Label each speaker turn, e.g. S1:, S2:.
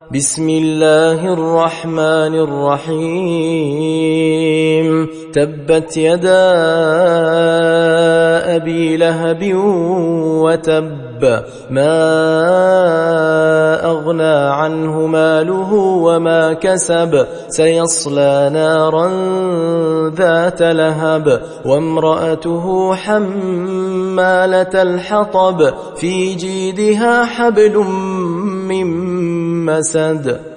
S1: بسم الله الرحمن الرحيم تبت يدا أبي لهب وتب ما أغنى عنه ماله وما كسب سيصلى نارا ذات لهب وامرأته حمالة الحطب في جيدها حبل من مسد